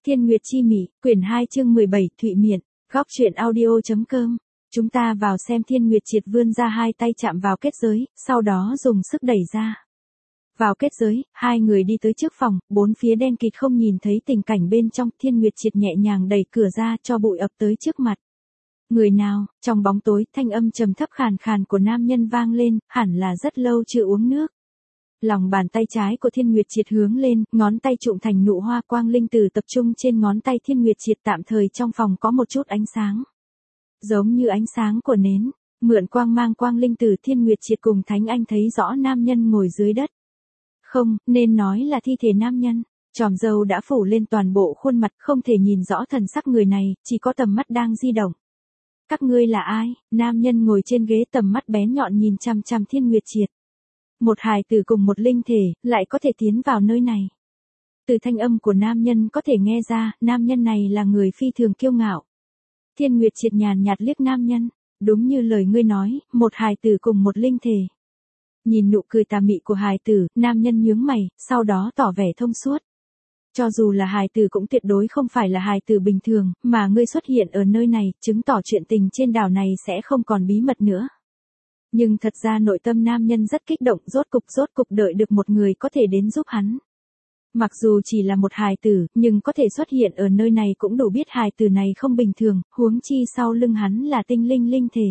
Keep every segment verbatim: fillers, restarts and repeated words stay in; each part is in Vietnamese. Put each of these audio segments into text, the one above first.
Thiên Nguyệt Chi Mị, quyển hai chương mười bảy, Thụy Miện, góc truyện audio.com. Chúng ta vào xem. Thiên Nguyệt Triệt vươn ra hai tay chạm vào kết giới, sau đó dùng sức đẩy ra. Vào kết giới, hai người đi tới trước phòng, bốn phía đen kịt không nhìn thấy tình cảnh bên trong. Thiên Nguyệt Triệt nhẹ nhàng đẩy cửa ra cho bụi ập tới trước mặt. Người nào? Trong bóng tối, thanh âm trầm thấp khàn khàn của nam nhân vang lên, hẳn là rất lâu chưa uống nước. Lòng bàn tay trái của Thiên Nguyệt Triệt hướng lên, ngón tay trụm thành nụ hoa, quang linh từ tập trung trên ngón tay Thiên Nguyệt Triệt. Tạm thời trong phòng có một chút ánh sáng, giống như ánh sáng của nến. Mượn quang mang quang linh từ, Thiên Nguyệt Triệt cùng Thánh Anh thấy rõ nam nhân ngồi dưới đất. Không, nên nói là thi thể nam nhân. Chòm râu đã phủ lên toàn bộ khuôn mặt, không thể nhìn rõ thần sắc người này, chỉ có tầm mắt đang di động. Các ngươi là ai? Nam nhân ngồi trên ghế, tầm mắt bén nhọn nhìn chằm chằm Thiên Nguyệt Triệt. Một hài tử cùng một linh thể, lại có thể tiến vào nơi này. Từ thanh âm của nam nhân có thể nghe ra, nam nhân này là người phi thường kiêu ngạo. Thiên Nguyệt Triệt nhàn nhạt liếc nam nhân, đúng như lời ngươi nói, một hài tử cùng một linh thể. Nhìn nụ cười tà mị của hài tử, nam nhân nhướng mày, sau đó tỏ vẻ thông suốt. Cho dù là hài tử cũng tuyệt đối không phải là hài tử bình thường, mà ngươi xuất hiện ở nơi này, chứng tỏ chuyện tình trên đảo này sẽ không còn bí mật nữa. Nhưng thật ra nội tâm nam nhân rất kích động, rốt cục rốt cục đợi được một người có thể đến giúp hắn. Mặc dù chỉ là một hài tử, nhưng có thể xuất hiện ở nơi này cũng đủ biết hài tử này không bình thường, huống chi sau lưng hắn là tinh linh linh thể.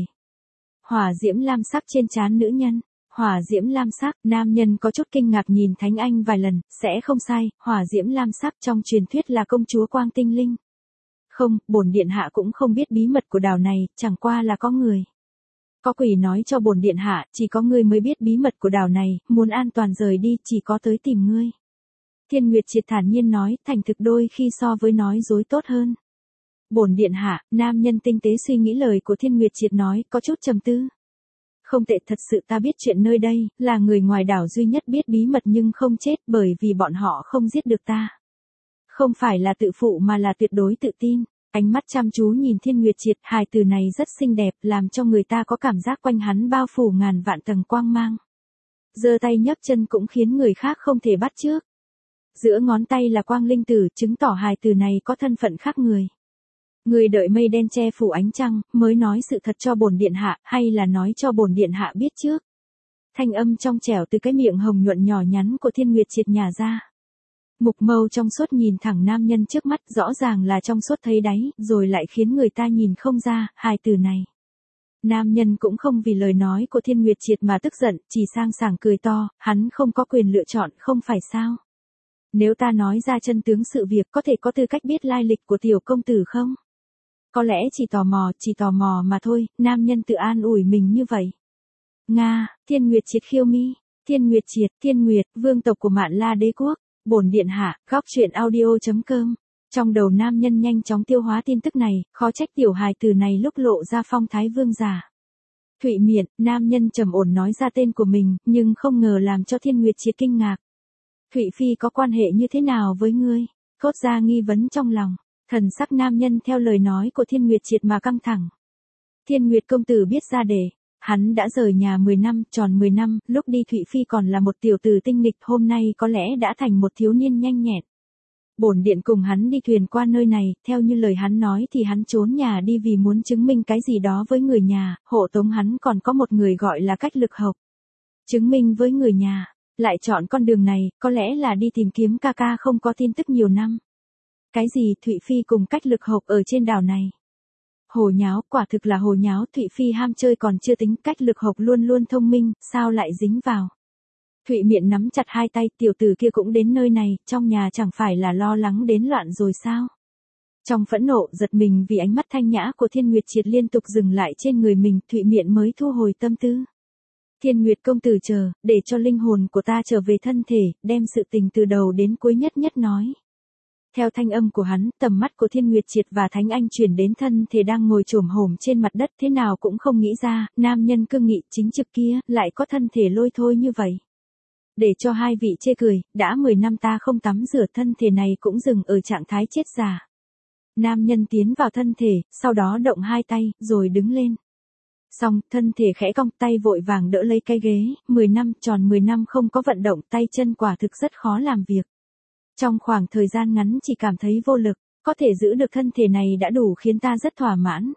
Hỏa diễm lam sắc trên trán nữ nhân. Hỏa diễm lam sắc, nam nhân có chút kinh ngạc nhìn Thánh Anh vài lần, sẽ không sai, hỏa diễm lam sắc trong truyền thuyết là công chúa quang tinh linh. Không, bổn điện hạ cũng không biết bí mật của đảo này, chẳng qua là có người. Có quỷ nói cho bổn điện hạ, chỉ có ngươi mới biết bí mật của đảo này, muốn an toàn rời đi chỉ có tới tìm ngươi. Thiên Nguyệt Triệt thản nhiên nói, thành thực đôi khi so với nói dối tốt hơn. Bổn điện hạ, nam nhân tinh tế suy nghĩ lời của Thiên Nguyệt Triệt nói, có chút trầm tư. Không tệ, thật sự ta biết chuyện nơi đây, là người ngoài đảo duy nhất biết bí mật nhưng không chết, bởi vì bọn họ không giết được ta. Không phải là tự phụ mà là tuyệt đối tự tin. Ánh mắt chăm chú nhìn Thiên Nguyệt Triệt, hài từ này rất xinh đẹp, làm cho người ta có cảm giác quanh hắn bao phủ ngàn vạn tầng quang mang. Giơ tay nhấc chân cũng khiến người khác không thể bắt chước. Giữa ngón tay là quang linh tử, chứng tỏ hài từ này có thân phận khác người. Người đợi mây đen che phủ ánh trăng, mới nói sự thật cho bổn điện hạ, hay là nói cho bổn điện hạ biết trước. Thanh âm trong trẻo từ cái miệng hồng nhuận nhỏ nhắn của Thiên Nguyệt Triệt nhả ra. Mục mâu trong suốt nhìn thẳng nam nhân trước mắt, rõ ràng là trong suốt thấy đáy, rồi lại khiến người ta nhìn không ra, hài từ này. Nam nhân cũng không vì lời nói của Thiên Nguyệt Triệt mà tức giận, chỉ sang sảng cười to, hắn không có quyền lựa chọn, không phải sao? Nếu ta nói ra chân tướng sự việc, có thể có tư cách biết lai lịch của tiểu công tử không? Có lẽ chỉ tò mò, chỉ tò mò mà thôi, nam nhân tự an ủi mình như vậy. Nga, Thiên Nguyệt Triệt khiêu mi, Thiên Nguyệt Triệt, Thiên Nguyệt, vương tộc của Mạn La đế quốc, bổn điện hạ, góc truyện audio.com. Trong đầu nam nhân nhanh chóng tiêu hóa tin tức này, khó trách tiểu hài từ này lúc lộ ra phong thái vương giả. Thụy Miện, nam nhân trầm ổn nói ra tên của mình, nhưng không ngờ làm cho Thiên Nguyệt Triệt kinh ngạc. Thụy Phi có quan hệ như thế nào với ngươi? Thốt ra nghi vấn trong lòng. Thần sắc nam nhân theo lời nói của Thiên Nguyệt Triệt mà căng thẳng. Thiên Nguyệt công tử biết ra để, hắn đã rời nhà mười năm, tròn mười năm, lúc đi Thụy Phi còn là một tiểu tử tinh nghịch, hôm nay có lẽ đã thành một thiếu niên nhanh nhẹn. Bổn điện cùng hắn đi thuyền qua nơi này, theo như lời hắn nói thì hắn trốn nhà đi vì muốn chứng minh cái gì đó với người nhà, hộ tống hắn còn có một người gọi là Cách Lực Hộc. Chứng minh với người nhà, lại chọn con đường này, có lẽ là đi tìm kiếm ca ca không có tin tức nhiều năm. Cái gì Thụy Phi cùng Cách Lực Hộc ở trên đảo này? Hồ nháo, quả thực là hồ nháo, Thụy Phi ham chơi còn chưa tính, Cách Lực Hộc luôn luôn thông minh, sao lại dính vào? Thụy Miện nắm chặt hai tay, tiểu tử kia cũng đến nơi này, trong nhà chẳng phải là lo lắng đến loạn rồi sao? Trong phẫn nộ, giật mình vì ánh mắt thanh nhã của Thiên Nguyệt Triệt liên tục dừng lại trên người mình, Thụy Miện mới thu hồi tâm tư. Thiên Nguyệt công tử chờ, để cho linh hồn của ta trở về thân thể, đem sự tình từ đầu đến cuối nhất nhất nói. Theo thanh âm của hắn, tầm mắt của Thiên Nguyệt Triệt và Thánh Anh chuyển đến thân thể đang ngồi chồm hổm trên mặt đất, thế nào cũng không nghĩ ra, nam nhân cương nghị chính trực kia, lại có thân thể lôi thôi như vậy. Để cho hai vị chê cười, đã mười năm ta không tắm rửa, thân thể này cũng dừng ở trạng thái chết già. Nam nhân tiến vào thân thể, sau đó động hai tay, rồi đứng lên. Xong, thân thể khẽ cong, tay vội vàng đỡ lấy cái ghế, mười năm, tròn mười năm không có vận động, tay chân quả thực rất khó làm việc. Trong khoảng thời gian ngắn chỉ cảm thấy vô lực. có thể giữ được thân thể này đã đủ khiến ta rất thỏa mãn.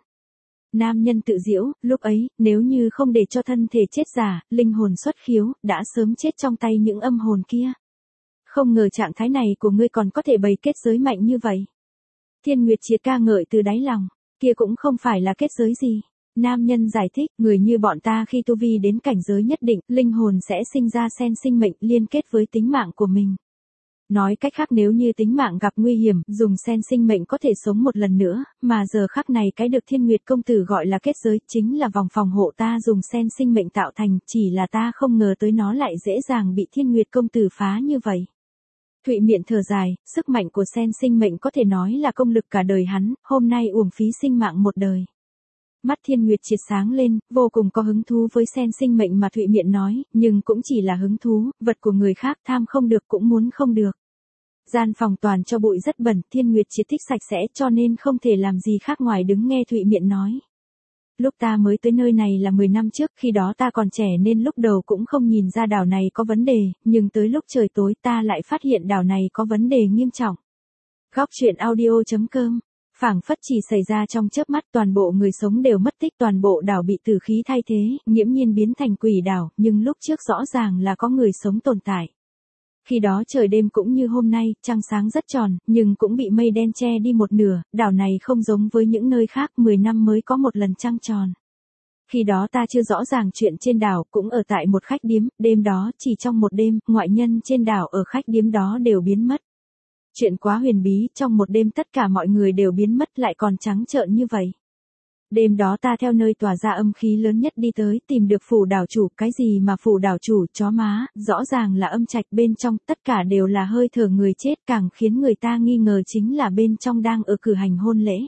Nam nhân tự giễu, lúc ấy, nếu như không để cho thân thể chết giả, linh hồn xuất khiếu, đã sớm chết trong tay những âm hồn kia. Không ngờ trạng thái này của ngươi còn có thể bày kết giới mạnh như vậy. Thiên Nguyệt Triệt ca ngợi từ đáy lòng, kia cũng không phải là kết giới gì. Nam nhân giải thích, người như bọn ta khi tu vi đến cảnh giới nhất định, linh hồn sẽ sinh ra sen sinh mệnh liên kết với tính mạng của mình. Nói cách khác nếu như tính mạng gặp nguy hiểm, dùng sen sinh mệnh có thể sống một lần nữa, mà giờ khắc này cái được Thiên Nguyệt công tử gọi là kết giới, chính là vòng phòng hộ ta dùng sen sinh mệnh tạo thành, chỉ là ta không ngờ tới nó lại dễ dàng bị Thiên Nguyệt công tử phá như vậy. Thụy Miện thở dài, sức mạnh của sen sinh mệnh có thể nói là công lực cả đời hắn, hôm nay uổng phí sinh mạng một đời. Mắt Thiên Nguyệt Triệt sáng lên, vô cùng có hứng thú với sen sinh mệnh mà Thụy Miện nói, nhưng cũng chỉ là hứng thú, vật của người khác tham không được cũng muốn không được. Gian phòng toàn cho bụi rất bẩn, Thiên Nguyệt Triệt thích sạch sẽ cho nên không thể làm gì khác ngoài đứng nghe Thụy Miện nói. Lúc ta mới tới nơi này là mười năm trước, khi đó ta còn trẻ nên lúc đầu cũng không nhìn ra đảo này có vấn đề, nhưng tới lúc trời tối ta lại phát hiện đảo này có vấn đề nghiêm trọng. Góc truyện audio chấm com. Phảng phất chỉ xảy ra trong chớp mắt, toàn bộ người sống đều mất tích, toàn bộ đảo bị tử khí thay thế, nghiễm nhiên biến thành quỷ đảo, nhưng lúc trước rõ ràng là có người sống tồn tại. Khi đó trời đêm cũng như hôm nay, trăng sáng rất tròn, nhưng cũng bị mây đen che đi một nửa, đảo này không giống với những nơi khác, mười năm mới có một lần trăng tròn. Khi đó ta chưa rõ ràng chuyện trên đảo, cũng ở tại một khách điếm, đêm đó, chỉ trong một đêm, ngoại nhân trên đảo ở khách điếm đó đều biến mất. Chuyện quá huyền bí, trong một đêm tất cả mọi người đều biến mất lại còn trắng trợn như vậy. Đêm đó ta theo nơi tỏa ra âm khí lớn nhất đi tới, tìm được phủ đảo chủ, cái gì mà phủ đảo chủ, chó má, rõ ràng là âm trạch, bên trong, tất cả đều là hơi thở người chết, càng khiến người ta nghi ngờ chính là bên trong đang ở cử hành hôn lễ.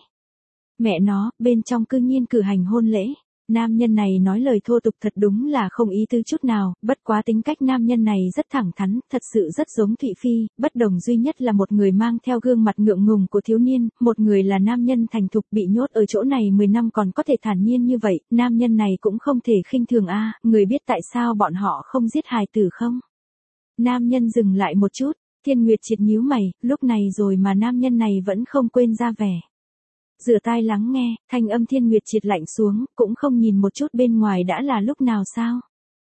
Mẹ nó, bên trong cư nhiên cử hành hôn lễ. Nam nhân này nói lời thô tục thật đúng là không ý tứ chút nào, bất quá tính cách nam nhân này rất thẳng thắn, thật sự rất giống Thụy Phi, bất đồng duy nhất là một người mang theo gương mặt ngượng ngùng của thiếu niên, một người là nam nhân thành thục bị nhốt ở chỗ này mười năm còn có thể thản nhiên như vậy, nam nhân này cũng không thể khinh thường a, người biết tại sao bọn họ không giết hài tử không? Nam nhân dừng lại một chút, Thiên Nguyệt Triệt nhíu mày, lúc này rồi mà nam nhân này vẫn không quên ra vẻ. Rửa tai lắng nghe, thanh âm Thiên Nguyệt Triệt lạnh xuống, cũng không nhìn một chút bên ngoài đã là lúc nào sao?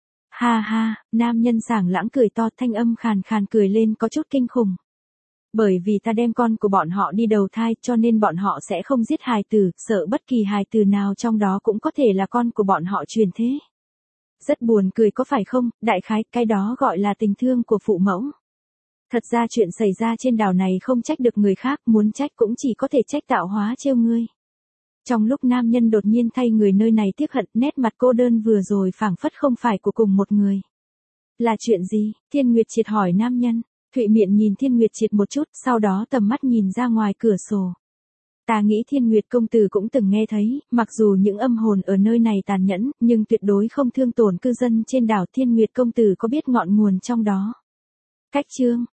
Ha ha, nam nhân sảng lãng cười to, thanh âm khàn khàn cười lên có chút kinh khủng. Bởi vì ta đem con của bọn họ đi đầu thai cho nên bọn họ sẽ không giết hài tử, sợ bất kỳ hài tử nào trong đó cũng có thể là con của bọn họ truyền thế. Rất buồn cười có phải không, đại khái, cái đó gọi là tình thương của phụ mẫu. Thật ra chuyện xảy ra trên đảo này không trách được người khác, muốn trách cũng chỉ có thể trách tạo hóa trêu ngươi. Trong lúc nam nhân đột nhiên thay người nơi này tiếc hận, nét mặt cô đơn vừa rồi phảng phất không phải của cùng một người. Là chuyện gì? Thiên Nguyệt Triệt hỏi nam nhân. Thụy Miện nhìn Thiên Nguyệt Triệt một chút, sau đó tầm mắt nhìn ra ngoài cửa sổ. Ta nghĩ Thiên Nguyệt công tử cũng từng nghe thấy, mặc dù những âm hồn ở nơi này tàn nhẫn, nhưng tuyệt đối không thương tổn cư dân trên đảo. Thiên Nguyệt công tử có biết ngọn nguồn trong đó? Cách chương